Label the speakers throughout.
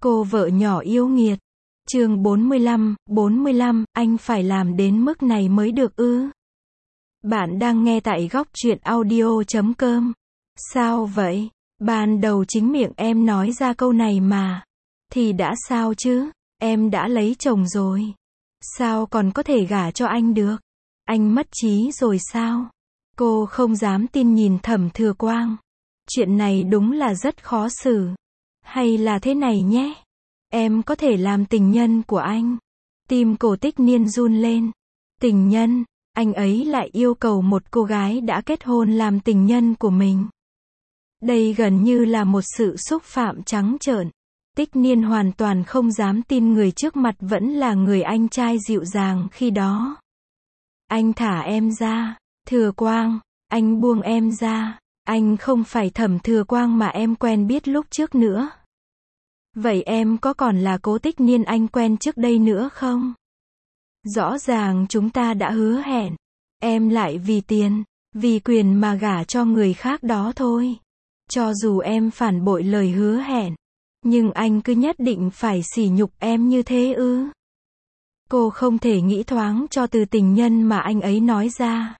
Speaker 1: Cô vợ nhỏ yêu nghiệt. Chương 45, anh phải làm đến mức này mới được ư? Bạn đang nghe tại góc truyện audio.com. Sao vậy? Ban đầu chính miệng em nói ra câu này mà. Thì đã sao chứ? Em đã lấy chồng rồi. Sao còn có thể gả cho anh được? Anh mất trí rồi sao? Cô không dám tin nhìn Thẩm Thừa Quang. Chuyện này đúng là rất khó xử. Hay là thế này nhé? Em có thể làm tình nhân của anh. Tim Cổ Tích Niên run lên. Tình nhân, anh ấy lại yêu cầu một cô gái đã kết hôn làm tình nhân của mình. Đây gần như là một sự xúc phạm trắng trợn. Tích Niên hoàn toàn không dám tin người trước mặt vẫn là người anh trai dịu dàng khi đó. Anh thả em ra. Thừa Quang, anh buông em ra. Anh không phải Thẩm Thừa Quang mà em quen biết lúc trước nữa. Vậy em có còn là Cố Tích Niên anh quen trước đây nữa không? Rõ ràng chúng ta đã hứa hẹn. Em lại vì tiền, vì quyền mà gả cho người khác đó thôi. Cho dù em phản bội lời hứa hẹn, nhưng anh cứ nhất định phải sỉ nhục em như thế ư? Cô không thể nghĩ thoáng cho từ tình nhân mà anh ấy nói ra.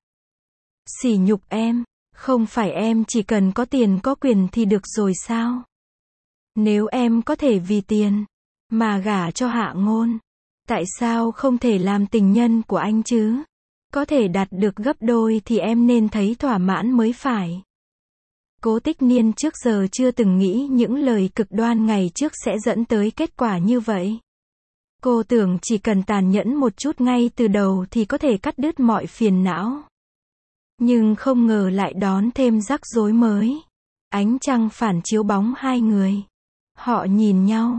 Speaker 1: Sỉ nhục em, không phải em chỉ cần có tiền có quyền thì được rồi sao? Nếu em có thể vì tiền mà gả cho Hạ Ngôn, tại sao không thể làm tình nhân của anh chứ? Có thể đạt được gấp đôi thì em nên thấy thỏa mãn mới phải. Cố Tích Niên trước giờ chưa từng nghĩ những lời cực đoan ngày trước sẽ dẫn tới kết quả như vậy. Cô tưởng chỉ cần tàn nhẫn một chút ngay từ đầu thì có thể cắt đứt mọi phiền não. Nhưng không ngờ lại đón thêm rắc rối mới. Ánh trăng phản chiếu bóng hai người. Họ nhìn nhau,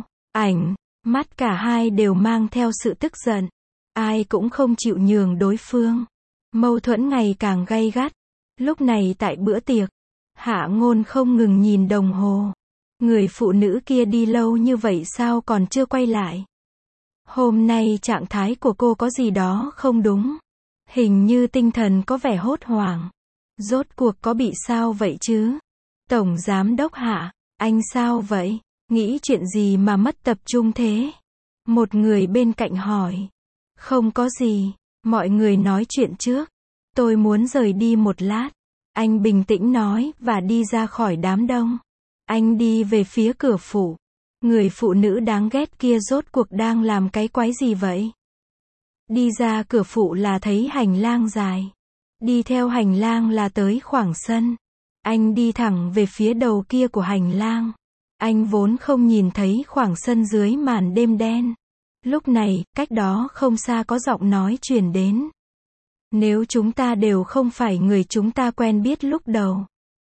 Speaker 1: mắt cả hai đều mang theo sự tức giận. Ai cũng không chịu nhường đối phương. Mâu thuẫn ngày càng gay gắt. Lúc này tại bữa tiệc, Hạ Ngôn không ngừng nhìn đồng hồ. Người phụ nữ kia đi lâu như vậy sao còn chưa quay lại? Hôm nay trạng thái của cô có gì đó không đúng. Hình như tinh thần có vẻ hốt hoảng. Rốt cuộc có bị sao vậy chứ? Tổng Giám đốc Hạ, anh sao vậy? Nghĩ chuyện gì mà mất tập trung thế? Một người bên cạnh hỏi. Không có gì, mọi người nói chuyện trước. Tôi muốn rời đi một lát. Anh bình tĩnh nói và đi ra khỏi đám đông. Anh đi về phía cửa phủ. Người phụ nữ đáng ghét kia rốt cuộc đang làm cái quái gì vậy? Đi ra cửa phụ là thấy hành lang dài. Đi theo hành lang là tới khoảng sân. Anh đi thẳng về phía đầu kia của hành lang. Anh vốn không nhìn thấy khoảng sân dưới màn đêm đen. Lúc này, cách đó không xa có giọng nói truyền đến. Nếu chúng ta đều không phải người chúng ta quen biết lúc đầu,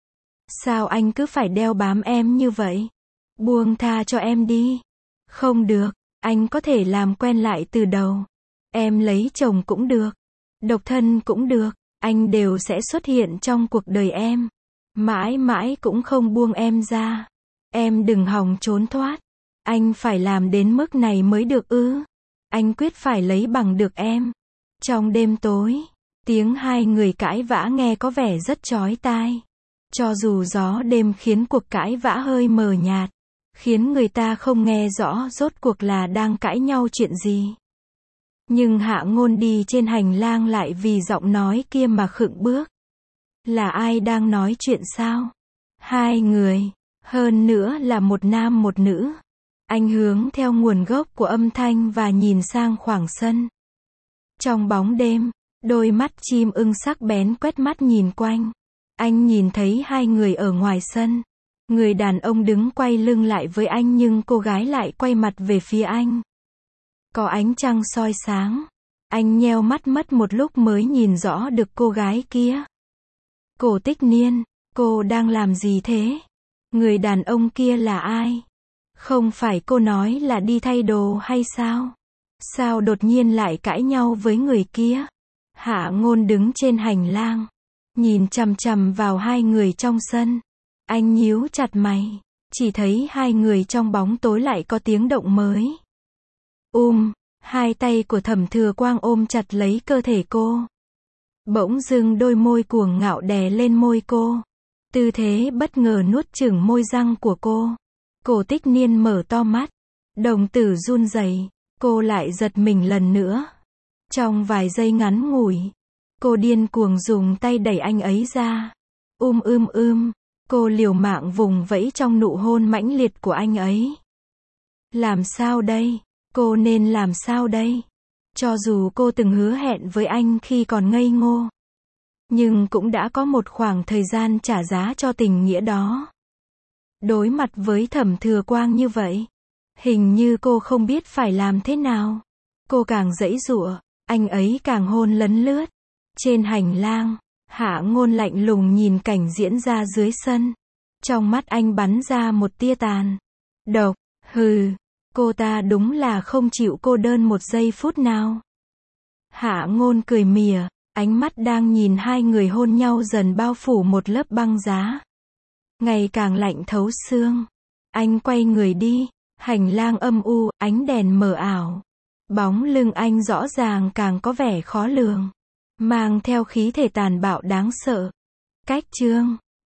Speaker 1: sao anh cứ phải đeo bám em như vậy? Buông tha cho em đi. Không được, anh có thể làm quen lại từ đầu. Em lấy chồng cũng được, độc thân cũng được, anh đều sẽ xuất hiện trong cuộc đời em. Mãi mãi cũng không buông em ra. Em đừng hòng trốn thoát. Anh phải làm đến mức này mới được ư? Anh quyết phải lấy bằng được em. Trong đêm tối, tiếng hai người cãi vã nghe có vẻ rất chói tai. Cho dù gió đêm khiến cuộc cãi vã hơi mờ nhạt, khiến người ta không nghe rõ rốt cuộc là đang cãi nhau chuyện gì. Nhưng Hạ Ngôn đi trên hành lang lại vì giọng nói kia mà khựng bước. Là ai đang nói chuyện sao? Hai người, hơn nữa là một nam một nữ. Anh hướng theo nguồn gốc của âm thanh và nhìn sang khoảng sân. Trong bóng đêm, đôi mắt chim ưng sắc bén quét mắt nhìn quanh. Anh nhìn thấy hai người ở ngoài sân. Người đàn ông đứng quay lưng lại với anh nhưng cô gái lại quay mặt về phía anh. Có ánh trăng soi sáng. Anh nheo mắt mất một lúc mới nhìn rõ được cô gái kia. Cổ Tích Niên, cô đang làm gì thế? Người đàn ông kia là ai? Không phải cô nói là đi thay đồ hay sao? Sao đột nhiên lại cãi nhau với người kia? Hạ Ngôn đứng trên hành lang, nhìn chằm chằm vào hai người trong sân. Anh nhíu chặt mày, chỉ thấy hai người trong bóng tối lại có tiếng động mới. Hai tay của Thẩm Thừa Quang ôm chặt lấy cơ thể cô. Bỗng dưng đôi môi cuồng ngạo đè lên môi cô. Tư thế bất ngờ nuốt chửng môi răng của cô. Cổ Tích Niên mở to mắt. Đồng tử run rẩy, cô lại giật mình lần nữa. Trong vài giây ngắn ngủi, cô điên cuồng dùng tay đẩy anh ấy ra. Cô liều mạng vùng vẫy trong nụ hôn mãnh liệt của anh ấy. Làm sao đây? Cô nên làm sao đây? Cho dù cô từng hứa hẹn với anh khi còn ngây ngô, nhưng cũng đã có một khoảng thời gian trả giá cho tình nghĩa đó. Đối mặt với Thẩm Thừa Quang như vậy, hình như cô không biết phải làm thế nào. Cô càng giãy giụa, anh ấy càng hôn lấn lướt. Trên hành lang, Hạ Ngôn lạnh lùng nhìn cảnh diễn ra dưới sân. Trong mắt anh bắn ra một tia tàn độc. Hừ, cô ta đúng là không chịu cô đơn một giây phút nào. Hạ Ngôn cười mỉa, ánh mắt đang nhìn hai người hôn nhau dần bao phủ một lớp băng giá. Ngày càng lạnh thấu xương. Anh quay người đi, hành lang âm u, ánh đèn mờ ảo. Bóng lưng anh rõ ràng càng có vẻ khó lường, mang theo khí thể tàn bạo đáng sợ. Cách chương